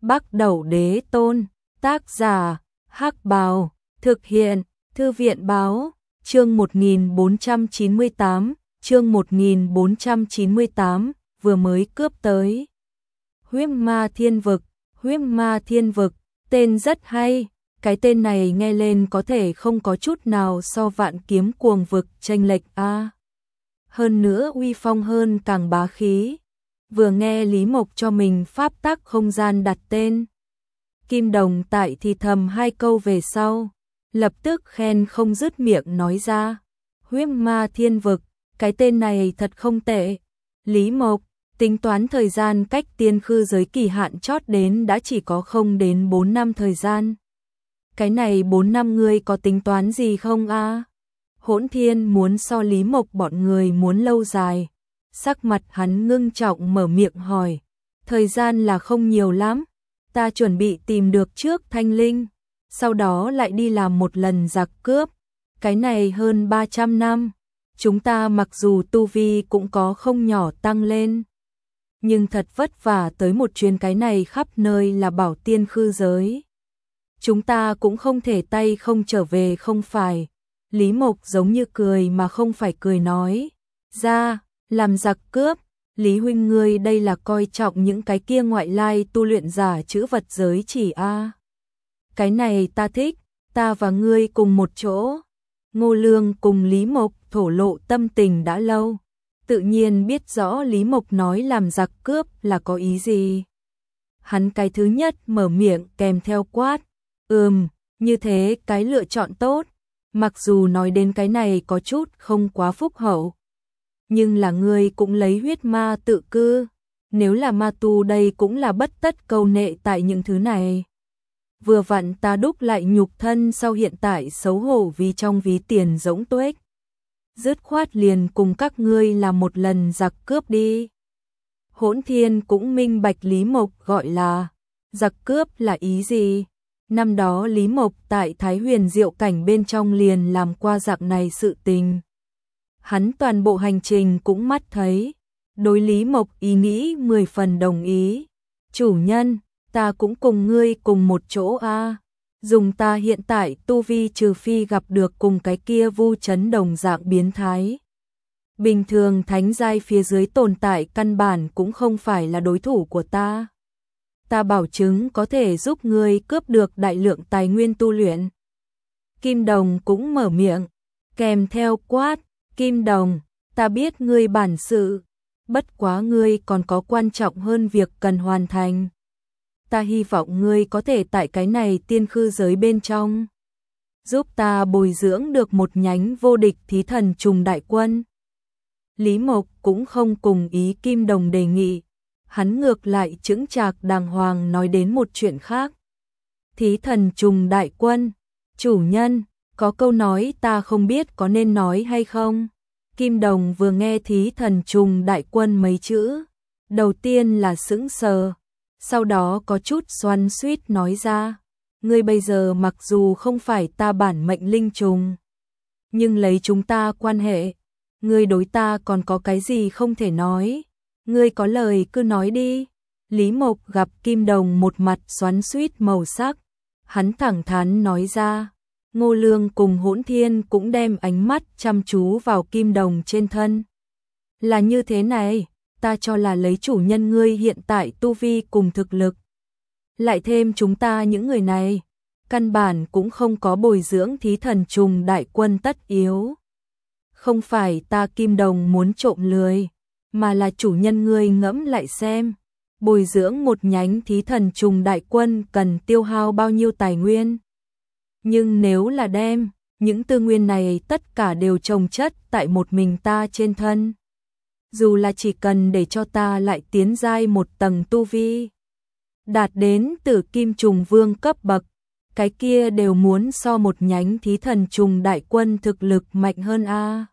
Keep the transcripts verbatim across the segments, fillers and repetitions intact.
Bắc Đẩu Đế Tôn, tác giả, Hắc Bào, thực hiện, Thư viện báo, chương một nghìn bốn trăm chín mươi tám, chương một nghìn bốn trăm chín mươi tám, vừa mới cướp tới. Huyết Ma Thiên Vực, Huyết Ma Thiên Vực, tên rất hay, cái tên này nghe lên có thể không có chút nào so Vạn Kiếm Cuồng Vực chênh lệch a. Hơn nữa uy phong hơn càng bá khí. Vừa nghe Lý Mộc cho mình pháp tắc không gian đặt tên, Kim Đồng tại thì thầm hai câu về sau, lập tức khen không dứt miệng nói ra. Huyết Ma Thiên Vực, cái tên này thật không tệ. Lý Mộc, tính toán thời gian cách tiên khư giới kỳ hạn chót đến đã chỉ có không đến bốn năm thời gian. Cái này bốn năm ngươi có tính toán gì không a? À? Hỗn Thiên muốn so Lý Mộc bọn người muốn lâu dài. Sắc mặt hắn ngưng trọng mở miệng hỏi. Thời gian là không nhiều lắm. Ta chuẩn bị tìm được trước Thanh Linh. Sau đó lại đi làm một lần giặc cướp. Cái này hơn ba trăm năm. Chúng ta mặc dù tu vi cũng có không nhỏ tăng lên. Nhưng thật vất vả tới một chuyến, cái này khắp nơi là bảo tiên khư giới. Chúng ta cũng không thể tay không trở về không phải. Lý Mộc giống như cười mà không phải cười nói. Ra, làm giặc cướp. Lý huynh ngươi đây là coi trọng những cái kia ngoại lai tu luyện giả chữ vật giới chỉ a. À. Cái này ta thích, ta và ngươi cùng một chỗ. Ngô Lương cùng Lý Mộc thổ lộ tâm tình đã lâu. Tự nhiên biết rõ Lý Mộc nói làm giặc cướp là có ý gì. Hắn cái thứ nhất mở miệng kèm theo quát. Ừm, như thế cái lựa chọn tốt. Mặc dù nói đến cái này có chút không quá phúc hậu. Nhưng là ngươi cũng lấy huyết ma tự cư. Nếu là ma tu đây cũng là bất tất câu nệ tại những thứ này. Vừa vặn ta đúc lại nhục thân sau hiện tại xấu hổ vì trong ví tiền rỗng tuếch. Dứt khoát liền cùng các ngươi làm một lần giặc cướp đi. Hỗn Thiên cũng minh bạch Lý Mộc gọi là giặc cướp là ý gì. Năm đó Lý Mộc tại Thái Huyền Diệu Cảnh bên trong liền làm qua dạng này sự tình. Hắn toàn bộ hành trình cũng mắt thấy. Đối Lý Mộc ý nghĩ mười phần đồng ý. Chủ nhân, ta cũng cùng ngươi cùng một chỗ a. À. Dùng ta hiện tại tu vi trừ phi gặp được cùng cái kia Vu Chấn đồng dạng biến thái. Bình thường thánh giai phía dưới tồn tại căn bản cũng không phải là đối thủ của ta. Ta bảo chứng có thể giúp ngươi cướp được đại lượng tài nguyên tu luyện. Kim Đồng cũng mở miệng, kèm theo quát. Kim Đồng, ta biết ngươi bản sự, bất quá ngươi còn có quan trọng hơn việc cần hoàn thành. Ta hy vọng ngươi có thể tại cái này tiên khư giới bên trong giúp ta bồi dưỡng được một nhánh vô địch thí thần trùng đại quân. Lý Mộc cũng không cùng ý Kim Đồng đề nghị, hắn ngược lại chững chạc đàng hoàng nói đến một chuyện khác. Thí thần trùng đại quân, chủ nhân, có câu nói ta không biết có nên nói hay không. Kim Đồng vừa nghe thí thần trùng đại quân mấy chữ, đầu tiên là sững sờ. Sau đó có chút xoắn xuýt nói ra, ngươi bây giờ mặc dù không phải ta bản mệnh linh trùng, nhưng lấy chúng ta quan hệ, ngươi đối ta còn có cái gì không thể nói, ngươi có lời cứ nói đi. Lý Mộc gặp Kim Đồng một mặt xoắn xuýt màu sắc, hắn thẳng thắn nói ra. Ngô Lương cùng Hỗn Thiên cũng đem ánh mắt chăm chú vào Kim Đồng trên thân. Là như thế này. Ta cho là lấy chủ nhân ngươi hiện tại tu vi cùng thực lực. Lại thêm chúng ta những người này. Căn bản cũng không có bồi dưỡng thí thần trùng đại quân tất yếu. Không phải ta Kim Đồng muốn trộm lười. Mà là chủ nhân ngươi ngẫm lại xem. Bồi dưỡng một nhánh thí thần trùng đại quân cần tiêu hao bao nhiêu tài nguyên. Nhưng nếu là đem những tư nguyên này tất cả đều chồng chất tại một mình ta trên thân. Dù là chỉ cần để cho ta lại tiến giai một tầng tu vi, đạt đến tử kim trùng vương cấp bậc, cái kia đều muốn so một nhánh thí thần trùng đại quân thực lực mạnh hơn a. À.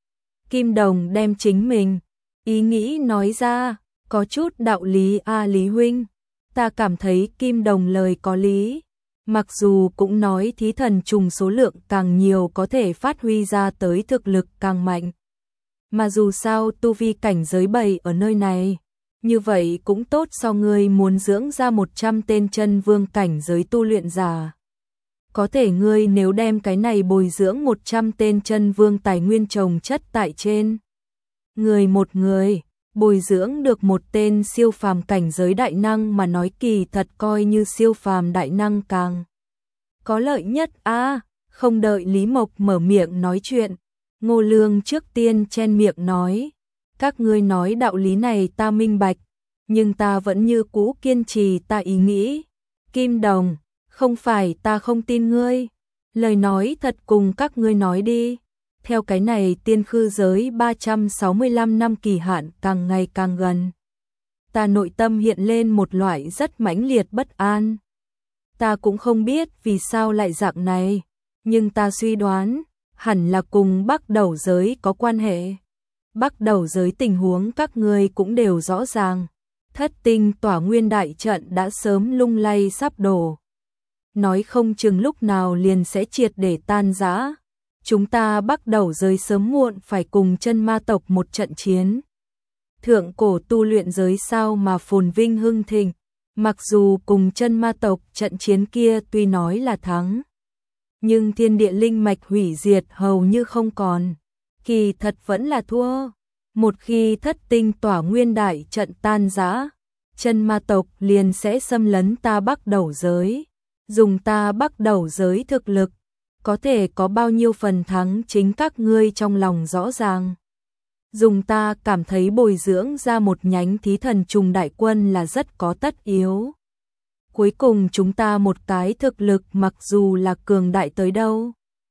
Kim Đồng đem chính mình ý nghĩ nói ra, có chút đạo lý a. À, Lý huynh, ta cảm thấy Kim Đồng lời có lý, mặc dù cũng nói thí thần trùng số lượng càng nhiều có thể phát huy ra tới thực lực càng mạnh. Mà dù sao tu vi cảnh giới bầy ở nơi này, Như vậy cũng tốt, so ngươi muốn dưỡng ra một trăm tên chân vương cảnh giới tu luyện giả. Có thể ngươi nếu đem cái này bồi dưỡng một trăm tên chân vương tài nguyên trồng chất tại trên người một người, bồi dưỡng được một tên siêu phàm cảnh giới đại năng mà nói kỳ thật coi như siêu phàm đại năng càng có lợi nhất a. À, không đợi Lý Mộc mở miệng nói chuyện, Ngô Lương trước tiên chen miệng nói, các ngươi nói đạo lý này ta minh bạch, nhưng ta vẫn như cũ kiên trì ta ý nghĩ. Kim Đồng, không phải ta không tin ngươi, lời nói thật cùng các ngươi nói đi. Theo cái này tiên khư giới ba trăm sáu mươi lăm năm kỳ hạn càng ngày càng gần, ta nội tâm hiện lên một loại rất mãnh liệt bất an. Ta cũng không biết vì sao lại dạng này, nhưng ta suy đoán, hẳn là cùng Bắc Đầu giới có quan hệ. Bắc Đầu giới tình huống các ngươi cũng đều rõ ràng, thất tinh tỏa nguyên đại trận đã sớm lung lay sắp đổ. Nói không chừng lúc nào liền sẽ triệt để tan rã. Chúng ta Bắc Đầu giới sớm muộn phải cùng chân ma tộc một trận chiến. Thượng cổ tu luyện giới sao mà phồn vinh hưng thịnh, mặc dù cùng chân ma tộc trận chiến kia tuy nói là thắng, nhưng thiên địa linh mạch hủy diệt hầu như không còn, kỳ thật vẫn là thua. Một khi thất tinh tỏa nguyên đại trận tan rã, chân ma tộc liền sẽ xâm lấn ta Bắc Đầu giới. Dùng ta Bắc Đầu giới thực lực, có thể có bao nhiêu phần thắng chính các ngươi trong lòng rõ ràng. Dùng ta cảm thấy bồi dưỡng ra một nhánh thí thần trùng đại quân là rất có tất yếu. Cuối cùng chúng ta một cái thực lực mặc dù là cường đại tới đâu,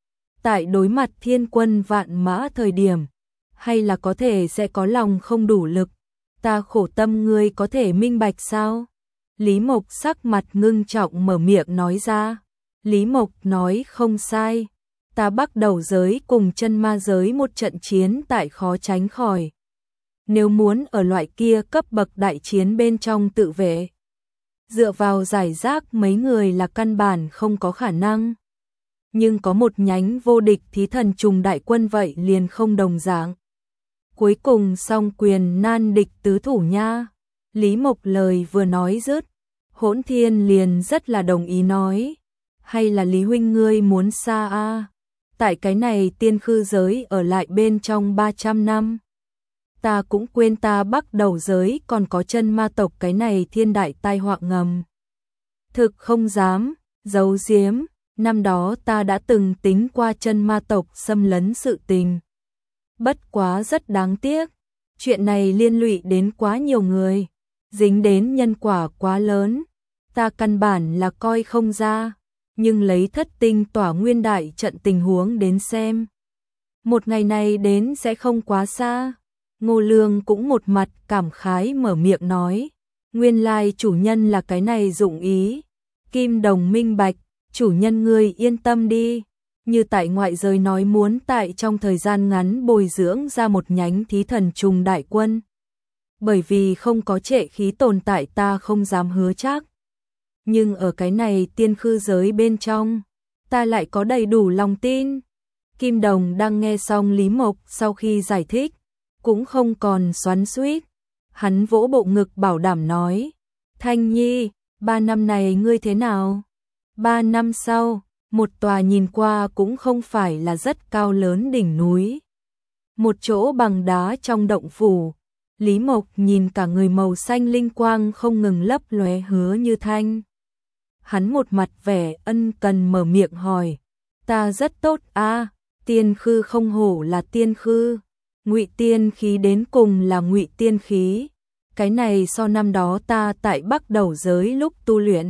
tại đối mặt thiên quân vạn mã thời điểm, hay là có thể sẽ có lòng không đủ lực. Ta khổ tâm ngươi có thể minh bạch sao? Lý Mộc sắc mặt ngưng trọng mở miệng nói ra. Lý Mộc nói không sai, ta Bắc Đầu giới cùng chân ma giới một trận chiến tại khó tránh khỏi. Nếu muốn ở loại kia cấp bậc đại chiến bên trong tự vệ, dựa vào giải rác mấy người là căn bản không có khả năng. Nhưng có một nhánh vô địch thí thần trùng đại quân vậy liền không đồng dạng. Cuối cùng song quyền nan địch tứ thủ nha. Lý Mộc lời vừa nói dứt, Hỗn Thiên liền rất là đồng ý nói, hay là Lý huynh ngươi muốn xa a? À? Tại cái này tiên khư giới ở lại bên trong ba trăm năm. Ta cũng quên ta Bắc Đầu giới còn có chân ma tộc cái này thiên đại tai họa ngầm. Thực không dám giấu giếm, năm đó ta đã từng tính qua chân ma tộc xâm lấn sự tình. Bất quá rất đáng tiếc, chuyện này liên lụy đến quá nhiều người, dính đến nhân quả quá lớn, ta căn bản là coi không ra, nhưng lấy thất tinh tỏa nguyên đại trận tình huống đến xem, một ngày này đến sẽ không quá xa. Ngô Lương cũng một mặt cảm khái mở miệng nói, nguyên lai chủ nhân là cái này dụng ý. Kim Đồng minh bạch, chủ nhân ngươi yên tâm đi, như tại ngoại giới nói muốn tại trong thời gian ngắn bồi dưỡng ra một nhánh thí thần trùng đại quân. Bởi vì không có trệ khí tồn tại ta không dám hứa chắc. Nhưng ở cái này tiên khư giới bên trong, ta lại có đầy đủ lòng tin. Kim Đồng đang nghe xong Lý Mộc sau khi giải thích, cũng không còn xoắn xuýt. Hắn vỗ bộ ngực bảo đảm nói, Thanh Nhi, ba năm này ngươi thế nào? Ba năm sau, một tòa nhìn qua cũng không phải là rất cao lớn đỉnh núi. Một chỗ bằng đá trong động phủ, Lý Mộc nhìn cả người màu xanh linh quang không ngừng lấp lóe hứa như thanh. Hắn một mặt vẻ ân cần mở miệng hỏi, ta rất tốt a, tiên khư không hổ là tiên khư, ngụy tiên khí đến cùng là ngụy tiên khí. Cái này so năm đó ta tại Bắc Đầu giới lúc tu luyện,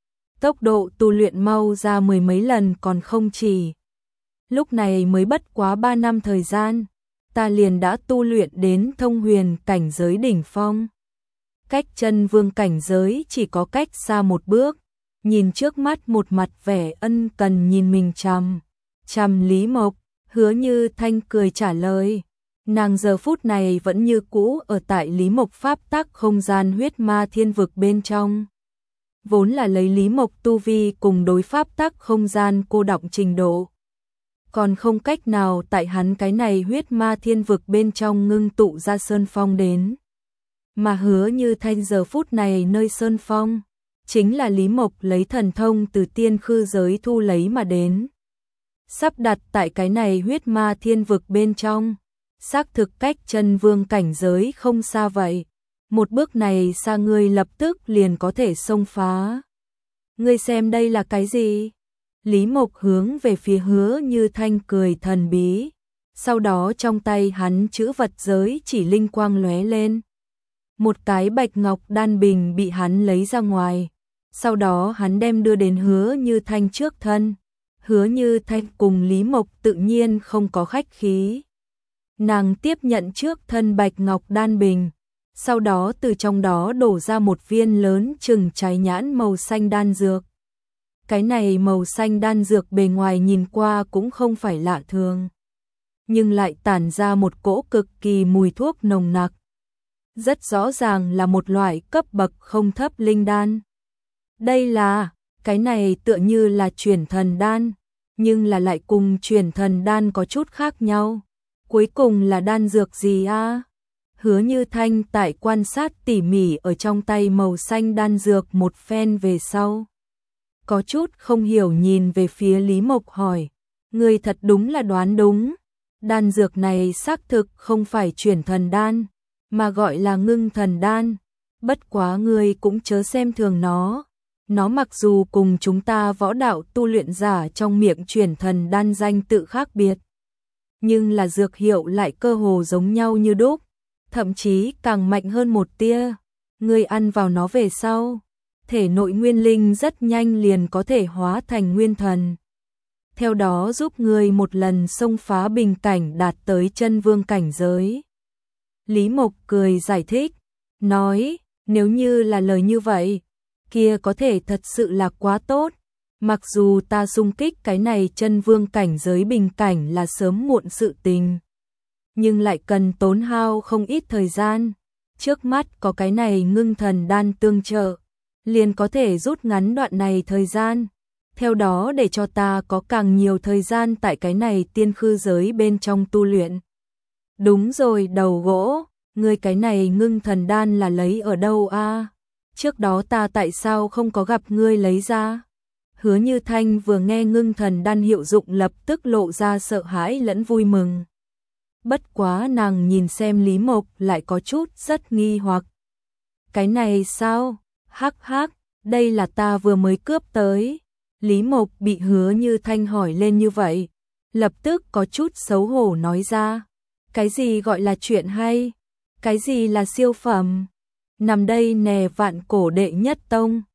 tốc độ tu luyện mau ra mười mấy lần còn không chỉ. Lúc này mới bất quá ba năm thời gian, ta liền đã tu luyện đến thông huyền cảnh giới đỉnh phong. Cách chân vương cảnh giới chỉ có cách xa một bước, nhìn trước mắt một mặt vẻ ân cần nhìn mình chằm chằm Lý Mộc, hứa như thanh cười trả lời. Nàng giờ phút này vẫn như cũ ở tại Lý Mộc pháp tắc không gian huyết ma thiên vực bên trong. Vốn là lấy Lý Mộc tu vi cùng đối pháp tắc không gian cô đọng trình độ, còn không cách nào tại hắn cái này huyết ma thiên vực bên trong ngưng tụ ra sơn phong đến. Mà Hứa Như Thanh giờ phút này nơi Sơn Phong, chính là Lý Mộc lấy thần thông từ tiên khư giới thu lấy mà đến. Sắp đặt tại cái này huyết ma thiên vực bên trong, xác thực cách chân vương cảnh giới không xa vậy. Một bước này xa ngươi lập tức liền có thể xông phá. Ngươi xem đây là cái gì? Lý Mộc hướng về phía Hứa Như Thanh cười thần bí. Sau đó trong tay hắn chữ vật giới chỉ linh quang lóe lên. Một cái bạch ngọc đan bình bị hắn lấy ra ngoài. Sau đó hắn đem đưa đến Hứa Như Thanh trước thân. Hứa Như Thanh cùng Lý Mộc tự nhiên không có khách khí. Nàng tiếp nhận trước thân bạch ngọc đan bình. Sau đó từ trong đó đổ ra một viên lớn chừng trái nhãn màu xanh đan dược. Cái này màu xanh đan dược bề ngoài nhìn qua cũng không phải lạ thường, nhưng lại tản ra một cỗ cực kỳ mùi thuốc nồng nặc. Rất rõ ràng là một loại cấp bậc không thấp linh đan. Đây là, cái này tựa như là chuyển thần đan, nhưng là lại cùng chuyển thần đan có chút khác nhau. Cuối cùng là đan dược gì a? Hứa Như Thanh tại quan sát tỉ mỉ ở trong tay màu xanh đan dược một phen về sau. Có chút không hiểu nhìn về phía Lý Mộc hỏi, ngươi thật đúng là đoán đúng. Đan dược này xác thực không phải chuyển thần đan, mà gọi là ngưng thần đan. Bất quá ngươi cũng chớ xem thường nó. Nó mặc dù cùng chúng ta võ đạo tu luyện giả trong miệng chuyển thần đan danh tự khác biệt, nhưng là dược hiệu lại cơ hồ giống nhau như đúc, thậm chí càng mạnh hơn một tia. Ngươi ăn vào nó về sau, thể nội nguyên linh rất nhanh liền có thể hóa thành nguyên thần. Theo đó giúp ngươi một lần xông phá bình cảnh đạt tới chân vương cảnh giới. Lý Mộc cười giải thích, nói, nếu như là lời như vậy, kia có thể thật sự là quá tốt. Mặc dù ta xung kích cái này chân vương cảnh giới bình cảnh là sớm muộn sự tình, nhưng lại cần tốn hao không ít thời gian. Trước mắt có cái này ngưng thần đan tương trợ, liền có thể rút ngắn đoạn này thời gian. Theo đó để cho ta có càng nhiều thời gian tại cái này tiên khư giới bên trong tu luyện. Đúng rồi đầu gỗ, ngươi cái này ngưng thần đan là lấy ở đâu a? Trước đó ta tại sao không có gặp ngươi lấy ra? Hứa Như Thanh vừa nghe ngưng thần đan hiệu dụng lập tức lộ ra sợ hãi lẫn vui mừng. Bất quá nàng nhìn xem Lý Mộc lại có chút rất nghi hoặc. Cái này sao? Hắc hắc, đây là ta vừa mới cướp tới. Lý Mộc bị Hứa Như Thanh hỏi lên như vậy, lập tức có chút xấu hổ nói ra. Cái gì gọi là chuyện hay? Cái gì là siêu phẩm? Nằm đây nè vạn cổ đệ nhất tông.